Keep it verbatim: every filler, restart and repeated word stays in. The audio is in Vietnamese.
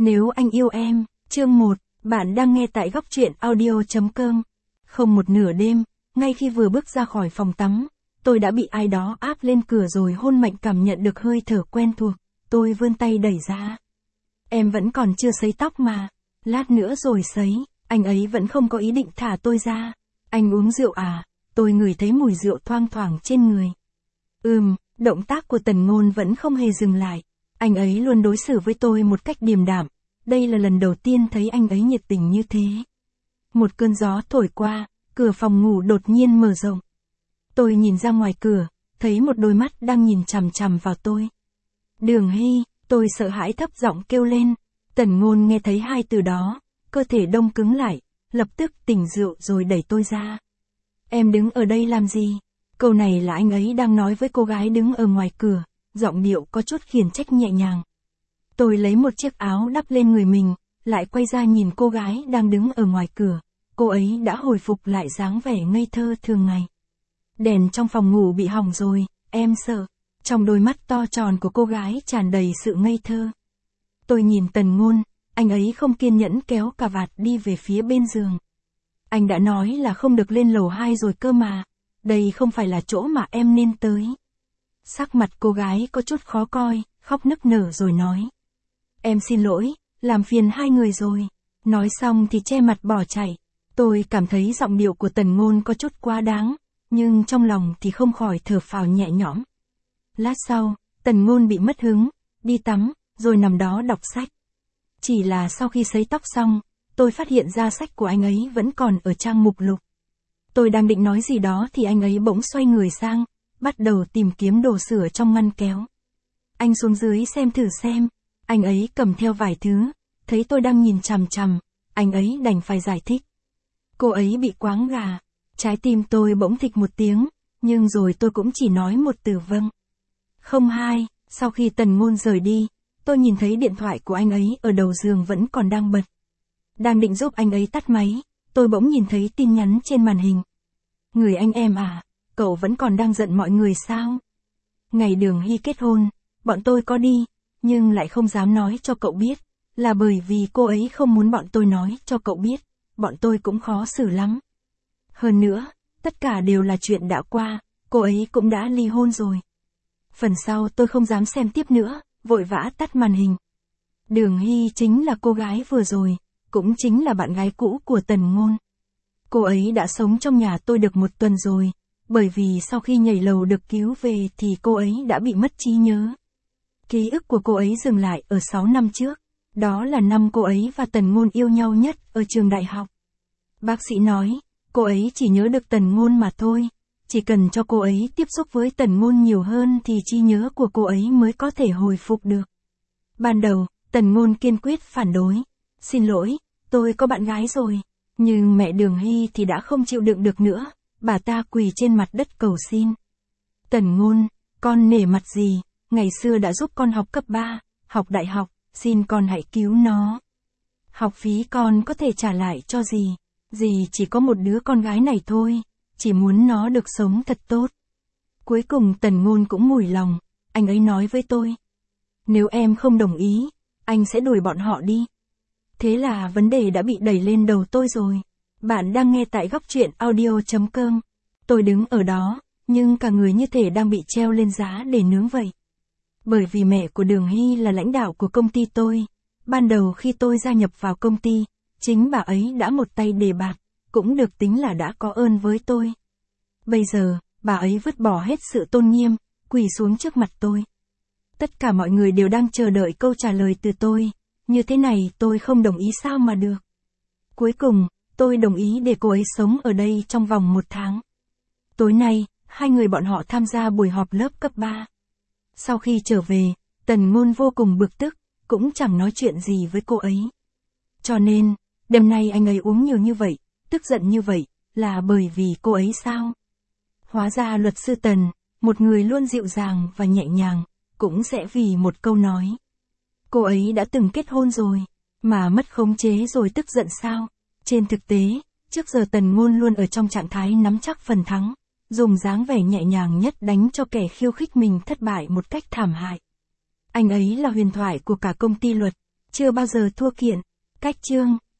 Nếu anh yêu em, chương một, bạn đang nghe tại góc truyện audio.com. Không một nửa đêm, ngay khi vừa bước ra khỏi phòng tắm, tôi đã bị ai đó áp lên cửa rồi hôn mạnh, cảm nhận được hơi thở quen thuộc. Tôi vươn tay đẩy ra. Em vẫn còn chưa sấy tóc mà. Lát nữa rồi sấy. Anh ấy vẫn không có ý định thả tôi ra. Anh uống rượu à? Tôi ngửi thấy mùi rượu thoang thoảng trên người. Ừm, động tác của Tần Ngôn vẫn không hề dừng lại. Anh ấy luôn đối xử với tôi một cách điềm đạm. Đây là lần đầu tiên thấy anh ấy nhiệt tình như thế. Một cơn gió thổi qua, cửa phòng ngủ đột nhiên mở rộng. Tôi nhìn ra ngoài cửa, thấy một đôi mắt đang nhìn chằm chằm vào tôi. Đường Hy, tôi sợ hãi thấp giọng kêu lên. Tần Ngôn nghe thấy hai từ đó, cơ thể đông cứng lại, lập tức tỉnh rượu rồi đẩy tôi ra. Em đứng ở đây làm gì? Câu này là anh ấy đang nói với cô gái đứng ở ngoài cửa, giọng điệu có chút khiển trách nhẹ nhàng. Tôi lấy một chiếc áo đắp lên người mình, lại quay ra nhìn cô gái đang đứng ở ngoài cửa. Cô ấy đã hồi phục lại dáng vẻ ngây thơ thường ngày. Đèn trong phòng ngủ bị hỏng rồi, em sợ. Trong đôi mắt to tròn của cô gái tràn đầy sự ngây thơ. Tôi nhìn Tần Ngôn, anh ấy không kiên nhẫn kéo cà vạt đi về phía bên giường. Anh đã nói là không được lên lầu hai rồi cơ mà. Đây không phải là chỗ mà em nên tới. Sắc mặt cô gái có chút khó coi, khóc nức nở rồi nói. Em xin lỗi, làm phiền hai người rồi. Nói xong thì che mặt bỏ chạy. Tôi cảm thấy giọng điệu của Tần Ngôn có chút quá đáng, nhưng trong lòng thì không khỏi thở phào nhẹ nhõm. Lát sau, Tần Ngôn bị mất hứng, đi tắm, rồi nằm đó đọc sách. Chỉ là sau khi sấy tóc xong, tôi phát hiện ra sách của anh ấy vẫn còn ở trang mục lục. Tôi đang định nói gì đó thì anh ấy bỗng xoay người sang, bắt đầu tìm kiếm đồ sửa trong ngăn kéo. Anh xuống dưới xem thử xem. Anh ấy cầm theo vài thứ, thấy tôi đang nhìn chằm chằm, anh ấy đành phải giải thích. Cô ấy bị quáng gà. Trái tim tôi bỗng thịch một tiếng, nhưng rồi tôi cũng chỉ nói một từ vâng. Không hai, sau khi Tần Ngôn rời đi, tôi nhìn thấy điện thoại của anh ấy ở đầu giường vẫn còn đang bật. Đang định giúp anh ấy tắt máy, tôi bỗng nhìn thấy tin nhắn trên màn hình. Người anh em à, cậu vẫn còn đang giận mọi người sao? Ngày Đường Hy kết hôn, bọn tôi có đi, nhưng lại không dám nói cho cậu biết, là bởi vì cô ấy không muốn bọn tôi nói cho cậu biết, bọn tôi cũng khó xử lắm. Hơn nữa, tất cả đều là chuyện đã qua, cô ấy cũng đã ly hôn rồi. Phần sau tôi không dám xem tiếp nữa, vội vã tắt màn hình. Đường Hy chính là cô gái vừa rồi, cũng chính là bạn gái cũ của Tần Ngôn. Cô ấy đã sống trong nhà tôi được một tuần rồi, bởi vì sau khi nhảy lầu được cứu về thì cô ấy đã bị mất trí nhớ. Ký ức của cô ấy dừng lại ở sáu năm trước, đó là năm cô ấy và Tần Ngôn yêu nhau nhất ở trường đại học. Bác sĩ nói, cô ấy chỉ nhớ được Tần Ngôn mà thôi, chỉ cần cho cô ấy tiếp xúc với Tần Ngôn nhiều hơn thì trí nhớ của cô ấy mới có thể hồi phục được. Ban đầu, Tần Ngôn kiên quyết phản đối. Xin lỗi, tôi có bạn gái rồi. Nhưng mẹ Đường Hy thì đã không chịu đựng được nữa, bà ta quỳ trên mặt đất cầu xin. Tần Ngôn, con nể mặt gì, ngày xưa đã giúp con học cấp ba, học đại học, xin con hãy cứu nó. Học phí con có thể trả lại cho dì, dì chỉ có một đứa con gái này thôi, chỉ muốn nó được sống thật tốt. Cuối cùng Tần Ngôn cũng mủi lòng, anh ấy nói với tôi. Nếu em không đồng ý, anh sẽ đuổi bọn họ đi. Thế là vấn đề đã bị đẩy lên đầu tôi rồi. Bạn đang nghe tại góc truyện audio.com. Tôi đứng ở đó, nhưng cả người như thể đang bị treo lên giá để nướng vậy. Bởi vì mẹ của Đường Hy là lãnh đạo của công ty tôi. Ban đầu khi tôi gia nhập vào công ty, chính bà ấy đã một tay đề bạt, cũng được tính là đã có ơn với tôi. Bây giờ, bà ấy vứt bỏ hết sự tôn nghiêm, quỳ xuống trước mặt tôi. Tất cả mọi người đều đang chờ đợi câu trả lời từ tôi. Như thế này tôi không đồng ý sao mà được. Cuối cùng, tôi đồng ý để cô ấy sống ở đây trong vòng một tháng. Tối nay, hai người bọn họ tham gia buổi họp lớp cấp ba. Sau khi trở về, Tần Ngôn vô cùng bực tức, cũng chẳng nói chuyện gì với cô ấy. Cho nên, đêm nay anh ấy uống nhiều như vậy, tức giận như vậy, là bởi vì cô ấy sao? Hóa ra luật sư Tần, một người luôn dịu dàng và nhẹ nhàng, cũng sẽ vì một câu nói. Cô ấy đã từng kết hôn rồi, mà mất khống chế rồi tức giận sao? Trên thực tế, trước giờ Tần Ngôn luôn ở trong trạng thái nắm chắc phần thắng, dùng dáng vẻ nhẹ nhàng nhất đánh cho kẻ khiêu khích mình thất bại một cách thảm hại. Anh ấy là huyền thoại của cả công ty luật, chưa bao giờ thua kiện. Cách chương